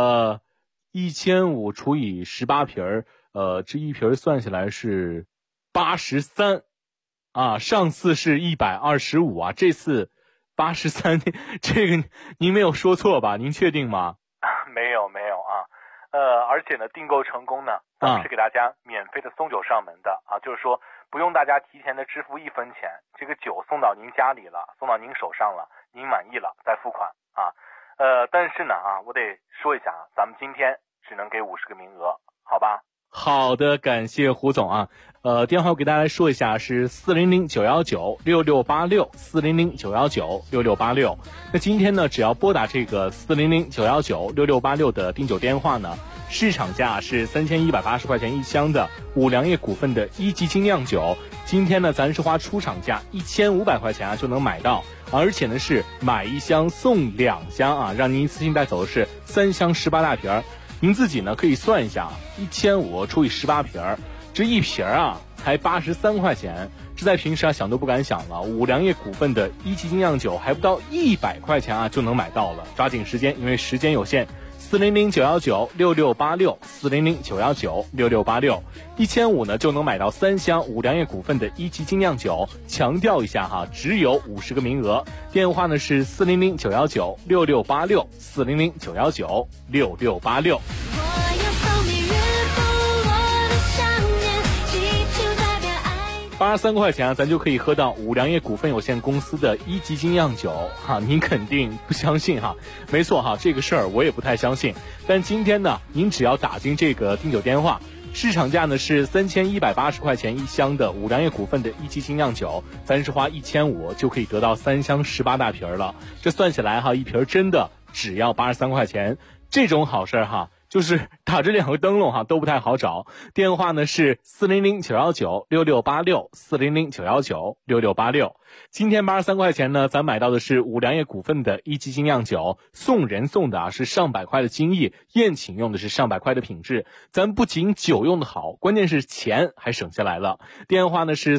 ，1500除以18瓶这一瓶算下来是83啊，上次是125啊，这次83，这个您没有说错吧？您确定吗？ 没有啊，而且呢，订购成功呢，咱们是给大家免费的送酒上门的啊，就是说不用大家提前的支付1分钱，这个酒送到您家里了，送到您手上了，您满意了再付款啊。但是呢啊，我得说一下啊，咱们今天只能给50个名额，好吧？ 好的，感谢胡总啊。电话我给大家来说一下，是400-919-6686，400-919-6686。那今天呢，只要拨打这个400-919-6686的订酒电话呢，市场价是3180块钱一箱的五粮液股份的一级精酿酒，今天呢，咱是花出厂价1500块钱啊就能买到，而且呢是买一箱送2箱啊，让您一次性带走的是3箱18大瓶。您自己呢可以算一下，1500除以18瓶，这一瓶啊才83块钱，这在平时啊想都不敢想了。五粮液股份的一级精酿酒还不到100块钱啊就能买到了，抓紧时间，因为时间有限。400-919-6686，400-919-6686，1500呢就能买到3箱五粮液股份的一级精酿酒。强调一下哈，只有50个名额。电话呢是400-919-6686，400-919-6686。83块钱啊，咱就可以喝到五粮液股份有限公司的一级精酿酒哈，您肯定不相信哈？没错哈，这个事儿我也不太相信。但今天呢，您只要打进这个订酒电话，市场价呢是3180块钱一箱的五粮液股份的一级精酿酒，咱是花1500就可以得到3箱18大瓶了。这算起来哈，一瓶真的只要83块钱，这种好事哈。就是打这2个灯笼哈都不太好找，电话呢是400-919-6686，400-919-6686。今天83块钱呢，咱买到的是五粮液股份的一级精酿酒，送人送的啊是上百块的精益，宴请用的是上百块的品质，咱不仅酒用的好，关键是钱还省下来了。电话呢是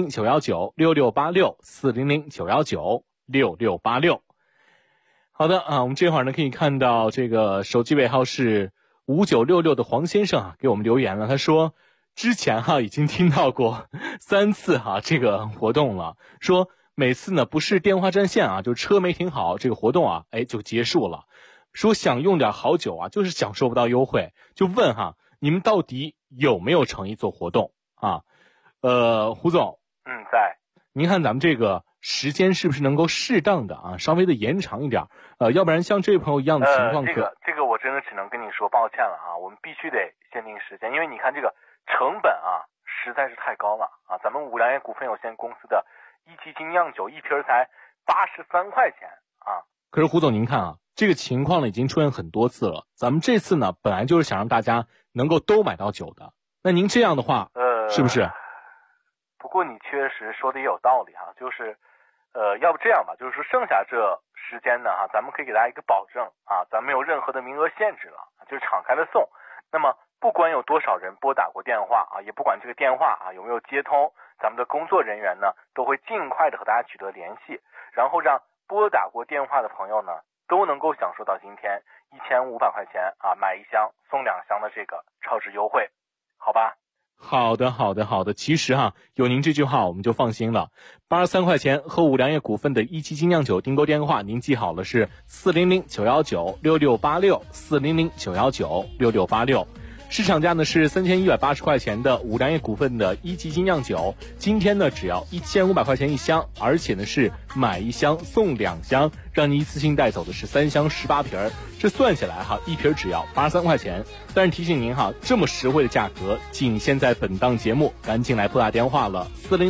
400-919-6686，400-919-6686。好的啊，我们这会儿呢可以看到这个手机尾号是5966的黄先生啊给我们留言了，他说之前已经听到过3次这个活动了，说每次呢不是电话占线就车没停好，这个活动就结束了，说想用点好酒就是享受不到优惠，就问你们到底有没有诚意做活动啊？胡总， 在。 您看咱们这个时间是不是能够适当的稍微的延长一点？要不然像这位朋友一样的情况这个我真的只能跟你说抱歉了我们必须得限定时间，因为你看这个成本实在是太高了咱们五粮液股份有限公司的一级精酿酒一瓶才83块钱可是胡总您看这个情况呢已经出现很多次了，咱们这次呢本来就是想让大家能够都买到酒的，那您这样的话是不是？ 不过你确实说的也有道理就是要不这样吧，就是说剩下这时间呢咱们可以给大家一个保证咱没有任何的名额限制了，就是敞开了送。那么不管有多少人拨打过电话也不管这个电话有没有接通，咱们的工作人员呢都会尽快的和大家取得联系，然后让拨打过电话的朋友呢都能够享受到今天1500块钱买1箱送2箱的这个超值优惠，好吧？ 好的，其实有您这句话我们就放心了。83块钱喝五粮液股份的一级精酿酒订购电话您记好了，是400-919-6686，400-919-6686。 市场价呢是3180块钱的五粮液股份的一级精酿酒，今天呢只要1500块钱一箱，而且呢是买1箱送2箱，让你一次性带走的是3箱18瓶，这算下来一瓶只要83块钱。但是提醒您这么实惠的价格仅限在本档节目，赶紧来拨打电话了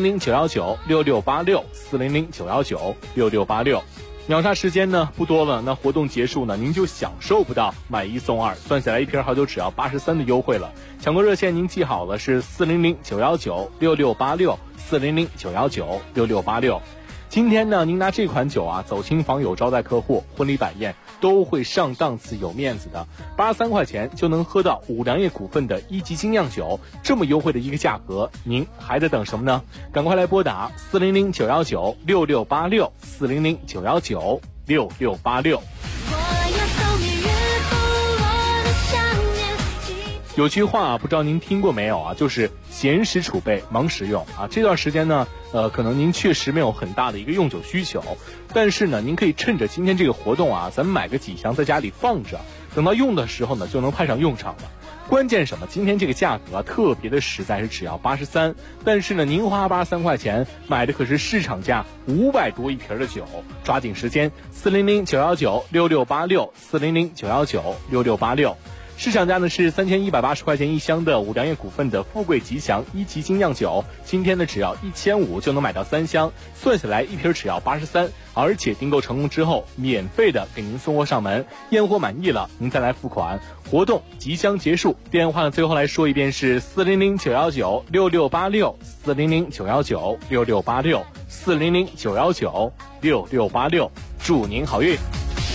，400-919-6686，400-919-6686。秒杀时间呢不多了，那活动结束呢，您就享受不到买1送2，算下来一瓶好酒只要83的优惠了。抢购热线您记好了，是400-919-6686，400-919-6686。今天呢，您拿这款酒走亲访友、招待客户、婚礼摆宴都会上档次、有面子的。83块钱就能喝到五粮液股份的一级精酿酒，这么优惠的一个价格，您还在等什么呢？赶快来拨打400-919-6686，400-919-6686。有句话不知道您听过没有就是闲时储备，忙时用这段时间呢，可能您确实没有很大的一个用酒需求，但是呢，您可以趁着今天这个活动咱们买个几箱在家里放着，等到用的时候呢，就能派上用场了。关键什么？今天这个价格特别的实在，是只要83，但是呢，您花83块钱买的可是市场价500多一瓶的酒，抓紧时间，400-919-6686，400-919-6686。市场价呢是3180块钱一箱的五粮液股份的富贵吉祥一级精酿酒，今天呢只要1500就能买到3箱，算下来一瓶只要83，而且订购成功之后免费的给您送货上门，验货满意了您再来付款。活动即将结束，电话呢最后来说一遍是400-919-6686，400-919-6686，400-919-6686，祝您好运。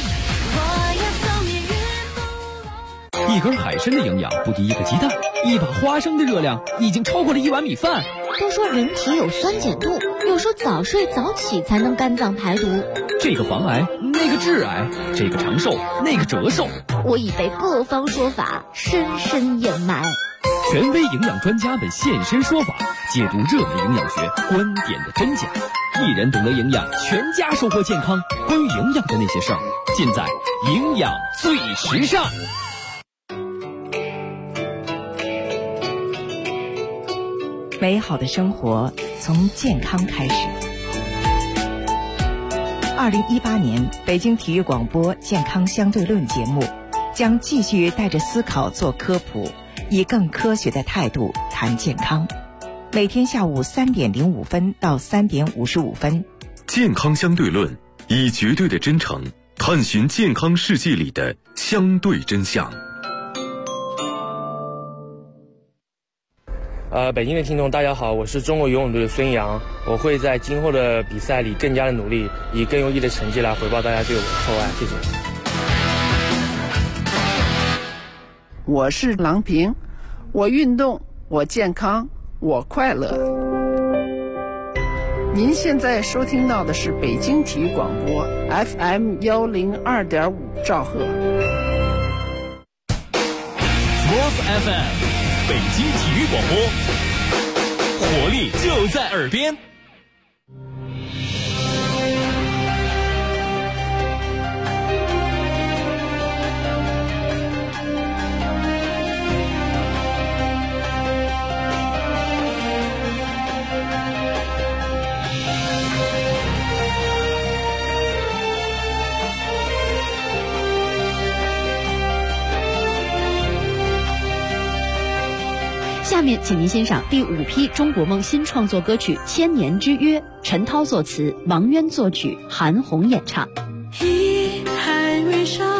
一根海参的营养不敌一个鸡蛋，一把花生的热量已经超过了1碗米饭。 都说人体有酸碱度，有说早睡早起才能肝脏排毒。 这个防癌，那个致癌，这个长寿，那个折寿。 我已被各方说法深深掩埋。 权威营养专家们现身说法，解读热门营养学观点的真假。一人懂得营养，全家收获健康。关于营养的那些事儿，尽在营养最时尚。 美好的生活从健康开始。2018年北京体育广播健康相对论节目将继续带着思考做科普，以更科学的态度谈健康。每天下午3点05分到3点55分。 健康相对论，以绝对的真诚探寻健康世界里的相对真相。 北京的听众大家好，我是中国游泳队的孙杨，我会在今后的比赛里更加的努力，以更优异的成绩来回报大家对我的厚爱，谢谢。 我是郎平，我运动，我健康，我快乐。您现在收听到的是北京体育广播 FM102.5兆赫。 Sports FM， 北京体育广播，活力就在耳边。 下面请您欣赏第5批中国梦新创作歌曲《千年之约》，陈涛作词，王渊作曲，韩红演唱。 一海为沙